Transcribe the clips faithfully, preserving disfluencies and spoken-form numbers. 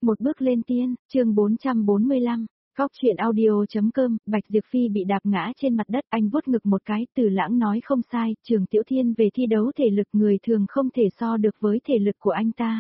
Một bước lên tiên, chương bốn trăm bốn mươi lăm, Góc truyện audio.com, Bạch Diệp Phi bị đạp ngã trên mặt đất, anh vuốt ngực một cái, Từ Lãng nói không sai, Trường Tiểu Thiên về thi đấu thể lực người thường không thể so được với thể lực của anh ta.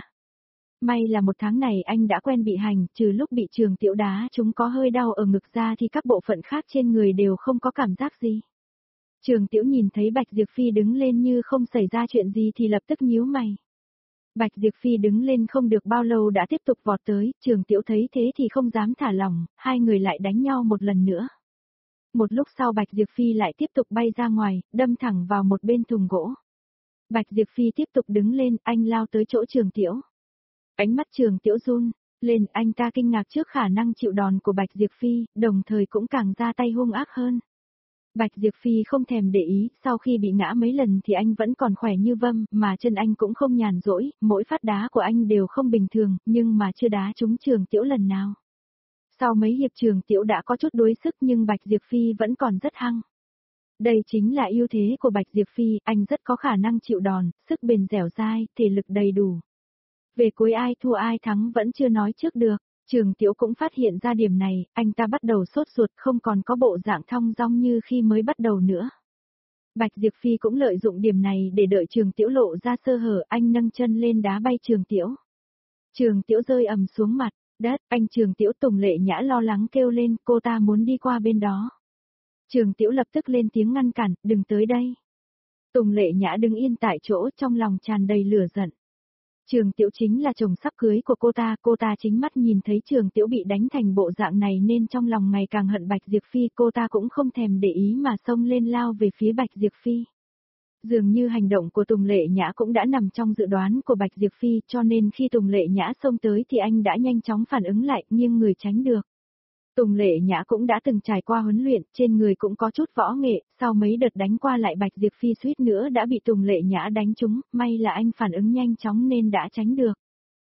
May là một tháng này anh đã quen bị hành, trừ lúc bị Trường Tiểu đá chúng có hơi đau ở ngực ra thì các bộ phận khác trên người đều không có cảm giác gì. Trường Tiểu nhìn thấy Bạch Diệp Phi đứng lên như không xảy ra chuyện gì thì lập tức nhíu mày. Bạch Diệp Phi đứng lên không được bao lâu đã tiếp tục vọt tới, Trường Tiểu thấy thế thì không dám thả lỏng, hai người lại đánh nhau một lần nữa. Một lúc sau Bạch Diệp Phi lại tiếp tục bay ra ngoài, đâm thẳng vào một bên thùng gỗ. Bạch Diệp Phi tiếp tục đứng lên, anh lao tới chỗ Trường Tiểu. Ánh mắt Trường Tiểu run lên, anh ta kinh ngạc trước khả năng chịu đòn của Bạch Diệp Phi, đồng thời cũng càng ra tay hung ác hơn. Bạch Diệp Phi không thèm để ý, sau khi bị ngã mấy lần thì anh vẫn còn khỏe như vâm, mà chân anh cũng không nhàn rỗi, mỗi phát đá của anh đều không bình thường, nhưng mà chưa đá trúng Trường Tiểu lần nào. Sau mấy hiệp Trường Tiểu đã có chút đuối sức nhưng Bạch Diệp Phi vẫn còn rất hăng. Đây chính là ưu thế của Bạch Diệp Phi, anh rất có khả năng chịu đòn, sức bền dẻo dai, thể lực đầy đủ. Về cuối ai thua ai thắng vẫn chưa nói trước được. Trường Tiểu cũng phát hiện ra điểm này, anh ta bắt đầu sốt ruột không còn có bộ dạng thong dong như khi mới bắt đầu nữa. Bạch Diệp Phi cũng lợi dụng điểm này để đợi Trường Tiểu lộ ra sơ hở, anh nâng chân lên đá bay Trường Tiểu. Trường Tiểu rơi ầm xuống mặt đất, anh Trường Tiểu. Tùng Lệ Nhã lo lắng kêu lên, cô ta muốn đi qua bên đó. Trường Tiểu lập tức lên tiếng ngăn cản, đừng tới đây. Tùng Lệ Nhã đứng yên tại chỗ trong lòng tràn đầy lửa giận. Trường Tiểu chính là chồng sắp cưới của cô ta, cô ta chính mắt nhìn thấy Trường Tiểu bị đánh thành bộ dạng này nên trong lòng ngày càng hận Bạch Diệp Phi, cô ta cũng không thèm để ý mà xông lên lao về phía Bạch Diệp Phi. Dường như hành động của Tùng Lệ Nhã cũng đã nằm trong dự đoán của Bạch Diệp Phi, cho nên khi Tùng Lệ Nhã xông tới thì anh đã nhanh chóng phản ứng lại, nghiêng người tránh được. Tùng Lệ Nhã cũng đã từng trải qua huấn luyện, trên người cũng có chút võ nghệ, sau mấy đợt đánh qua lại Bạch Diệp Phi suýt nữa đã bị Tùng Lệ Nhã đánh trúng, may là anh phản ứng nhanh chóng nên đã tránh được.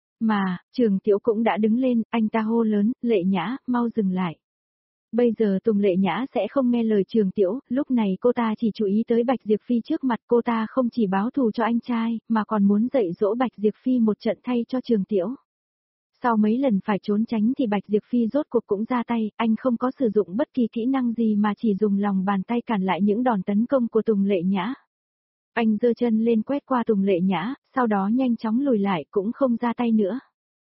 Mà, Trường Tiểu cũng đã đứng lên, anh ta hô lớn, Lệ Nhã, mau dừng lại. Bây giờ Tùng Lệ Nhã sẽ không nghe lời Trường Tiểu, lúc này cô ta chỉ chú ý tới Bạch Diệp Phi trước mặt, cô ta không chỉ báo thù cho anh trai, mà còn muốn dạy dỗ Bạch Diệp Phi một trận thay cho Trường Tiểu. Sau mấy lần phải trốn tránh thì Bạch Diệp Phi rốt cuộc cũng ra tay, anh không có sử dụng bất kỳ kỹ năng gì mà chỉ dùng lòng bàn tay cản lại những đòn tấn công của Tùng Lệ Nhã. Anh giơ chân lên quét qua Tùng Lệ Nhã, sau đó nhanh chóng lùi lại cũng không ra tay nữa.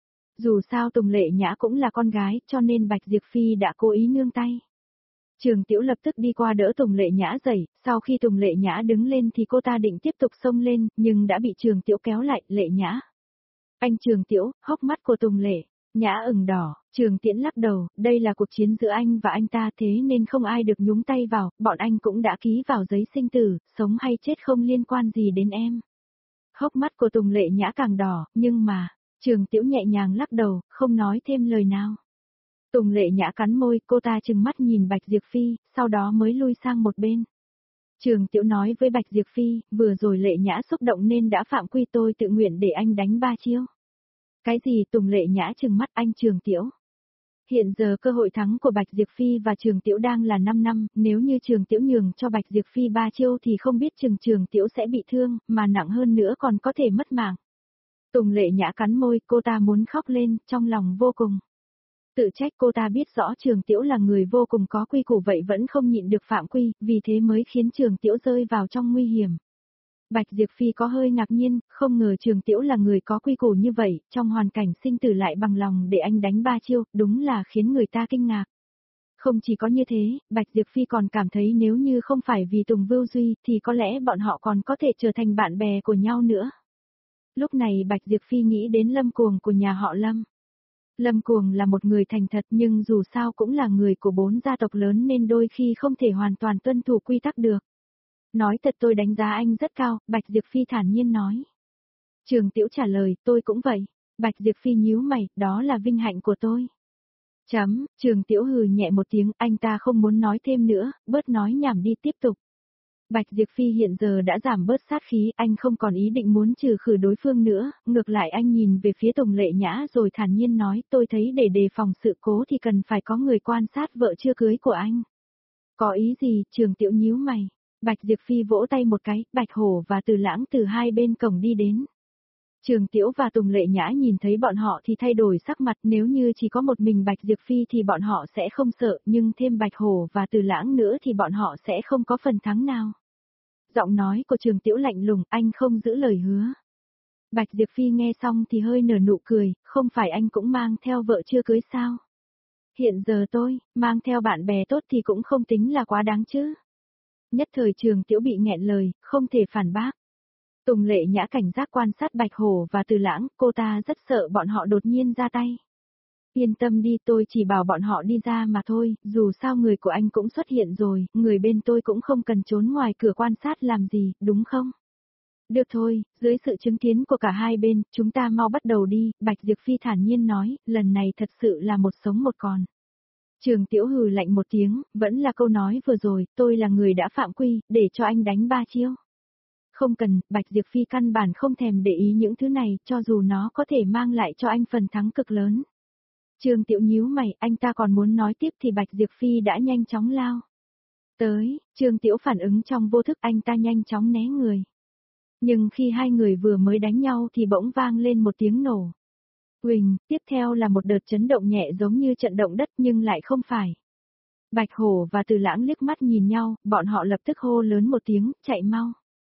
Dù sao Tùng Lệ Nhã cũng là con gái cho nên Bạch Diệp Phi đã cố ý nương tay. Trường Tiểu lập tức đi qua đỡ Tùng Lệ Nhã dậy, sau khi Tùng Lệ Nhã đứng lên thì cô ta định tiếp tục xông lên, nhưng đã bị Trường Tiểu kéo lại, Lệ Nhã. Anh Trường Tiểu, hốc mắt của Tùng Lệ Nhã ửng đỏ, Trường Tiễn lắc đầu, đây là cuộc chiến giữa anh và anh ta thế nên không ai được nhúng tay vào, bọn anh cũng đã ký vào giấy sinh tử, sống hay chết không liên quan gì đến em. Hốc mắt của Tùng Lệ Nhã càng đỏ, nhưng mà, Trường Tiểu nhẹ nhàng lắc đầu, không nói thêm lời nào. Tùng Lệ Nhã cắn môi, cô ta trừng mắt nhìn Bạch Diệp Phi, sau đó mới lui sang một bên. Trường Tiểu nói với Bạch Diệp Phi, vừa rồi Lệ Nhã xúc động nên đã phạm quy, tôi tự nguyện để anh đánh ba chiêu. Cái gì? Tùng Lệ Nhã trừng mắt anh Trường Tiểu. Hiện giờ cơ hội thắng của Bạch Diệp Phi và Trường Tiểu đang là năm năm, nếu như Trường Tiểu nhường cho Bạch Diệp Phi ba chiêu thì không biết chừng Trường Tiểu sẽ bị thương, mà nặng hơn nữa còn có thể mất mạng. Tùng Lệ Nhã cắn môi, cô ta muốn khóc lên, trong lòng vô cùng tự trách, cô ta biết rõ Trường Tiểu là người vô cùng có quy củ vậy vẫn không nhịn được phạm quy, vì thế mới khiến Trường Tiểu rơi vào trong nguy hiểm. Bạch Diệp Phi có hơi ngạc nhiên, không ngờ Trường Tiểu là người có quy củ như vậy, trong hoàn cảnh sinh tử lại bằng lòng để anh đánh ba chiêu, đúng là khiến người ta kinh ngạc. Không chỉ có như thế, Bạch Diệp Phi còn cảm thấy nếu như không phải vì Tùng Vưu Duy thì có lẽ bọn họ còn có thể trở thành bạn bè của nhau nữa. Lúc này Bạch Diệp Phi nghĩ đến Lâm Cuồng của nhà họ Lâm. Lâm Cuồng là một người thành thật nhưng dù sao cũng là người của bốn gia tộc lớn nên đôi khi không thể hoàn toàn tuân thủ quy tắc được. Nói thật tôi đánh giá anh rất cao, Bạch Diệp Phi thản nhiên nói. Trường Tiểu trả lời, tôi cũng vậy. Bạch Diệp Phi nhíu mày, đó là vinh hạnh của tôi. Chấm, Trường Tiểu hừ nhẹ một tiếng, anh ta không muốn nói thêm nữa, bớt nói nhảm đi tiếp tục. Bạch Diệp Phi hiện giờ đã giảm bớt sát khí, anh không còn ý định muốn trừ khử đối phương nữa, ngược lại anh nhìn về phía Tùng Lệ Nhã rồi thản nhiên nói, tôi thấy để đề phòng sự cố thì cần phải có người quan sát vợ chưa cưới của anh. Có ý gì? Trường Tiểu nhíu mày. Bạch Diệp Phi vỗ tay một cái, Bạch Hổ và Từ Lãng từ hai bên cổng đi đến. Trường Tiễu và Tùng Lệ Nhã nhìn thấy bọn họ thì thay đổi sắc mặt, nếu như chỉ có một mình Bạch Diệp Phi thì bọn họ sẽ không sợ, nhưng thêm Bạch Hổ và Từ Lãng nữa thì bọn họ sẽ không có phần thắng nào. Giọng nói của Trường Tiễu lạnh lùng, anh không giữ lời hứa. Bạch Diệp Phi nghe xong thì hơi nở nụ cười, không phải anh cũng mang theo vợ chưa cưới sao? Hiện giờ tôi, mang theo bạn bè tốt thì cũng không tính là quá đáng chứ. Nhất thời Trường Tiễu bị nghẹn lời, không thể phản bác. Tùng Lệ Nhã cảnh giác quan sát Bạch Hổ và Từ Lãng, cô ta rất sợ bọn họ đột nhiên ra tay. Yên tâm đi, tôi chỉ bảo bọn họ đi ra mà thôi, dù sao người của anh cũng xuất hiện rồi, người bên tôi cũng không cần trốn ngoài cửa quan sát làm gì, đúng không? Được thôi, dưới sự chứng kiến của cả hai bên, chúng ta mau bắt đầu đi, Bạch Diệp Phi thản nhiên nói, lần này thật sự là một sống một còn. Trường Tiễu hừ lạnh một tiếng, vẫn là câu nói vừa rồi, tôi là người đã phạm quy, để cho anh đánh ba chiêu. Không cần, Bạch Diệp Phi căn bản không thèm để ý những thứ này, cho dù nó có thể mang lại cho anh phần thắng cực lớn. Trường Tiễu nhíu mày, anh ta còn muốn nói tiếp thì Bạch Diệp Phi đã nhanh chóng lao tới, Trường Tiễu phản ứng trong vô thức, anh ta nhanh chóng né người. Nhưng khi hai người vừa mới đánh nhau thì bỗng vang lên một tiếng nổ. Huỳnh, tiếp theo là một đợt chấn động nhẹ giống như trận động đất nhưng lại không phải. Bạch Hổ và Từ Lãng liếc mắt nhìn nhau, bọn họ lập tức hô lớn một tiếng, chạy mau.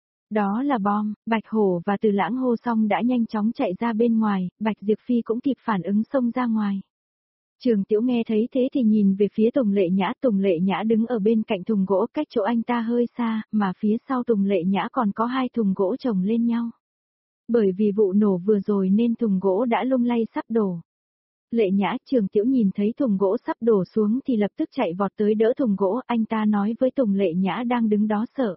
Đó là bom, Bạch Hổ và Từ Lãng hô xong đã nhanh chóng chạy ra bên ngoài, Bạch Diệp Phi cũng kịp phản ứng xông ra ngoài. Trường Tiễu nghe thấy thế thì nhìn về phía Tùng Lệ Nhã, Tùng Lệ Nhã đứng ở bên cạnh thùng gỗ cách chỗ anh ta hơi xa, mà phía sau Tùng Lệ Nhã còn có hai thùng gỗ chồng lên nhau. Bởi vì vụ nổ vừa rồi nên thùng gỗ đã lung lay sắp đổ. Lệ Nhã, Trường Tiễu nhìn thấy thùng gỗ sắp đổ xuống thì lập tức chạy vọt tới đỡ thùng gỗ, anh ta nói với Tùng Lệ Nhã đang đứng đó sợ.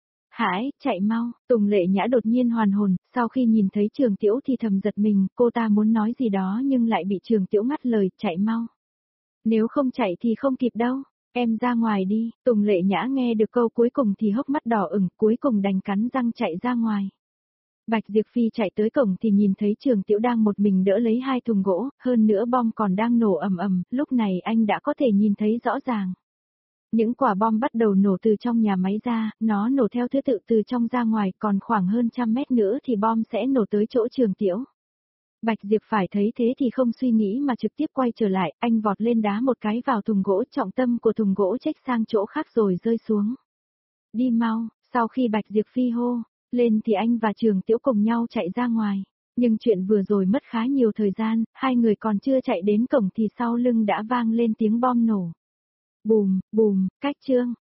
Hãi, chạy mau, Tùng Lệ Nhã đột nhiên hoàn hồn, sau khi nhìn thấy Trường Tiễu thì thầm giật mình, cô ta muốn nói gì đó nhưng lại bị Trường Tiễu ngắt lời, chạy mau. Nếu không chạy thì không kịp đâu, em ra ngoài đi, Tùng Lệ Nhã nghe được câu cuối cùng thì hốc mắt đỏ ửng, cuối cùng đành cắn răng chạy ra ngoài. Bạch Diệp Phi chạy tới cổng thì nhìn thấy Trường Tiễu đang một mình đỡ lấy hai thùng gỗ, hơn nữa bom còn đang nổ ầm ầm, lúc này anh đã có thể nhìn thấy rõ ràng. Những quả bom bắt đầu nổ từ trong nhà máy ra, nó nổ theo thứ tự từ trong ra ngoài, còn khoảng hơn trăm mét nữa thì bom sẽ nổ tới chỗ Trường Tiễu. Bạch Diệp phải thấy thế thì không suy nghĩ mà trực tiếp quay trở lại, anh vọt lên đá một cái vào thùng gỗ, trọng tâm của thùng gỗ chếch sang chỗ khác rồi rơi xuống. Đi mau, sau khi Bạch Diệp Phi hô lên thì anh và Trường Tiễu cùng nhau chạy ra ngoài. Nhưng chuyện vừa rồi mất khá nhiều thời gian, hai người còn chưa chạy đến cổng thì sau lưng đã vang lên tiếng bom nổ. Bùm, bùm, cách chương.